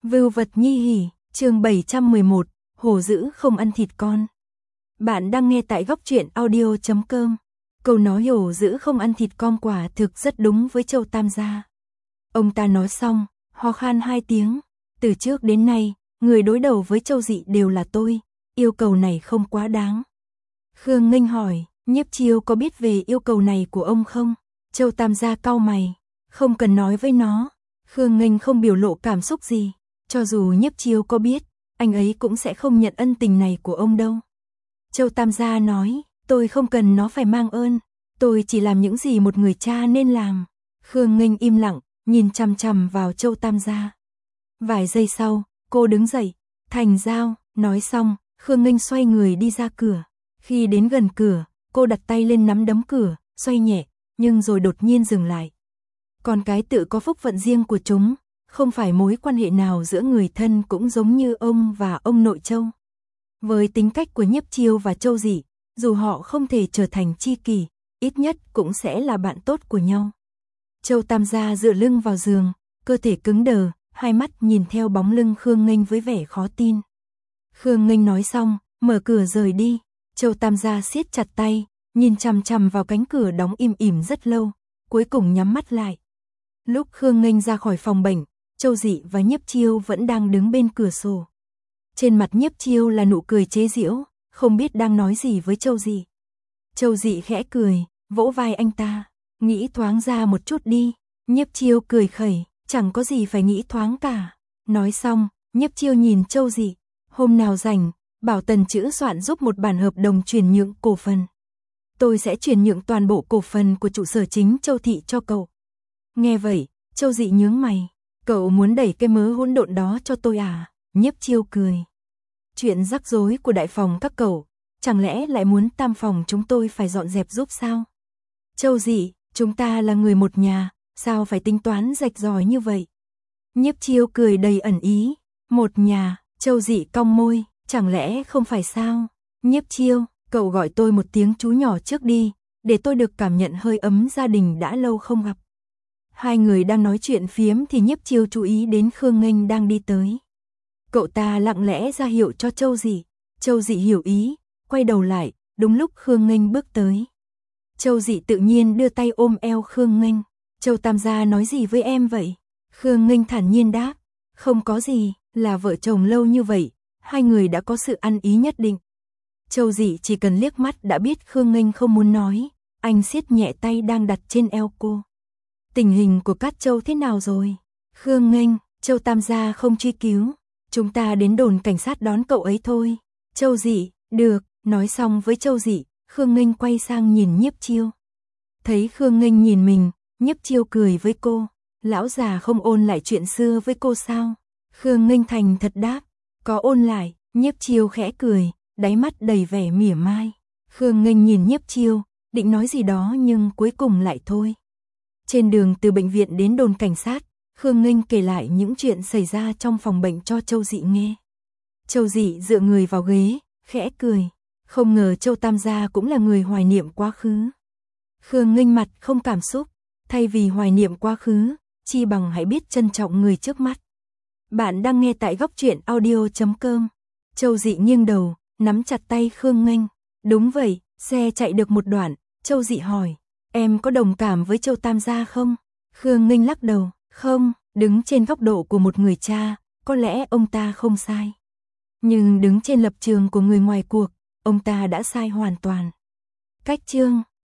Vưu vật nhi hỉ, chương 711, hổ dữ không ăn thịt con. Bạn đang nghe tại góc truyện audio.com. Câu nói hổ dữ không ăn thịt con quả thực rất đúng với Châu Tam gia. Ông ta nói xong, ho khan 2 tiếng. Từ trước đến nay, người đối đầu với Châu Dị đều là tôi, yêu cầu này không quá đáng. Khương Nghênh hỏi, Nhiếp Chiêu có biết về yêu cầu này của ông không? Châu Tam gia cau mày, không cần nói với nó. Khương Nghênh không biểu lộ cảm xúc gì. Cho dù Nhiếp Chiêu có biết, anh ấy cũng sẽ không nhận ân tình này của ông đâu. Châu Tam gia nói, tôi không cần nó phải mang ơn, tôi chỉ làm những gì một người cha nên làm. Khương Nghênh im lặng, nhìn chằm chằm vào Châu Tam gia. Vài giây sau, cô đứng dậy, thành giao, nói xong, Khương Nghênh xoay người đi ra cửa. Khi đến gần cửa, cô đặt tay lên nắm đấm cửa, xoay nhẹ, nhưng rồi đột nhiên dừng lại. Con cái tự có phúc phận riêng của chúng. Không phải mối quan hệ nào giữa người thân cũng giống như ông và ông nội Châu. Với tính cách của Nhiếp Chiêu và Châu Dị, dù họ không thể trở thành tri kỷ, ít nhất cũng sẽ là bạn tốt của nhau. Châu Tam gia dựa lưng vào giường, cơ thể cứng đờ, hai mắt nhìn theo bóng lưng Khương Nghênh với vẻ khó tin. Khương Nghênh nói xong, mở cửa rời đi. Châu Tam gia siết chặt tay, nhìn chằm chằm vào cánh cửa đóng im ỉm rất lâu, cuối cùng nhắm mắt lại. Lúc Khương Nghênh ra khỏi phòng bệnh, Châu Dị và Nhiếp Chiêu vẫn đang đứng bên cửa sổ. Trên mặt Nhiếp Chiêu là nụ cười chế giễu, không biết đang nói gì với Châu Dị. Châu Dị khẽ cười, vỗ vai anh ta, nghĩ thoáng ra một chút đi. Nhiếp Chiêu cười khẩy, chẳng có gì phải nghĩ thoáng cả. Nói xong, Nhiếp Chiêu nhìn Châu Dị, hôm nào rảnh, bảo Tần Chữ soạn giúp một bản hợp đồng chuyển nhượng cổ phần. Tôi sẽ chuyển nhượng toàn bộ cổ phần của trụ sở chính Châu thị cho cậu. Nghe vậy, Châu Dị nhướng mày. Cậu muốn đẩy cái mớ hỗn độn đó cho tôi à? Nhiếp Chiêu cười. Chuyện rắc rối của đại phòng các cậu, chẳng lẽ lại muốn tam phòng chúng tôi phải dọn dẹp giúp sao? Châu Dị, chúng ta là người một nhà, sao phải tính toán rạch ròi như vậy? Nhiếp Chiêu cười đầy ẩn ý. Một nhà, Châu Dị cong môi, chẳng lẽ không phải sao? Nhiếp Chiêu, cậu gọi tôi một tiếng chú nhỏ trước đi, để tôi được cảm nhận hơi ấm gia đình đã lâu không gặp. Hai người đang nói chuyện phiếm thì Nhiếp Chiêu chú ý đến Khương Nghênh đang đi tới. Cậu ta lặng lẽ ra hiệu cho Châu Dị. Châu Dị hiểu ý, quay đầu lại, đúng lúc Khương Nghênh bước tới. Châu Dị tự nhiên đưa tay ôm eo Khương Nghênh. Châu Tam gia nói gì với em vậy? Khương Nghênh thản nhiên đáp, không có gì, là vợ chồng lâu như vậy, hai người đã có sự ăn ý nhất định. Châu Dị chỉ cần liếc mắt đã biết Khương Nghênh không muốn nói, anh siết nhẹ tay đang đặt trên eo cô. Tình hình của Cát Châu thế nào rồi? Khương Nghênh, Châu Tam gia không truy cứu. Chúng ta đến đồn cảnh sát đón cậu ấy thôi. Châu Dị, được, nói xong với Châu Dị, Khương Nghênh quay sang nhìn Nhiếp Chiêu. Thấy Khương Nghênh nhìn mình, Nhiếp Chiêu cười với cô. Lão già không ôn lại chuyện xưa với cô sao? Khương Nghênh thành thật đáp, có ôn lại. Nhiếp Chiêu khẽ cười, đáy mắt đầy vẻ mỉa mai. Khương Nghênh nhìn Nhiếp Chiêu, định nói gì đó nhưng cuối cùng lại thôi. Trên đường từ bệnh viện đến đồn cảnh sát, Khương Nghênh kể lại những chuyện xảy ra trong phòng bệnh cho Châu Dị nghe. Châu Dị dựa người vào ghế, khẽ cười. Không ngờ Châu Tam gia cũng là người hoài niệm quá khứ. Khương Nghênh mặt không cảm xúc, thay vì hoài niệm quá khứ, chi bằng hãy biết trân trọng người trước mắt. Bạn đang nghe tại góc truyện audio.com. Châu Dị nghiêng đầu, nắm chặt tay Khương Nghênh. Đúng vậy, xe chạy được một đoạn, Châu Dị hỏi. Em có đồng cảm với Châu Tam gia không? Khương Nghênh lắc đầu, không, đứng trên góc độ của một người cha, có lẽ ông ta không sai. Nhưng đứng trên lập trường của người ngoài cuộc, ông ta đã sai hoàn toàn. Cách chương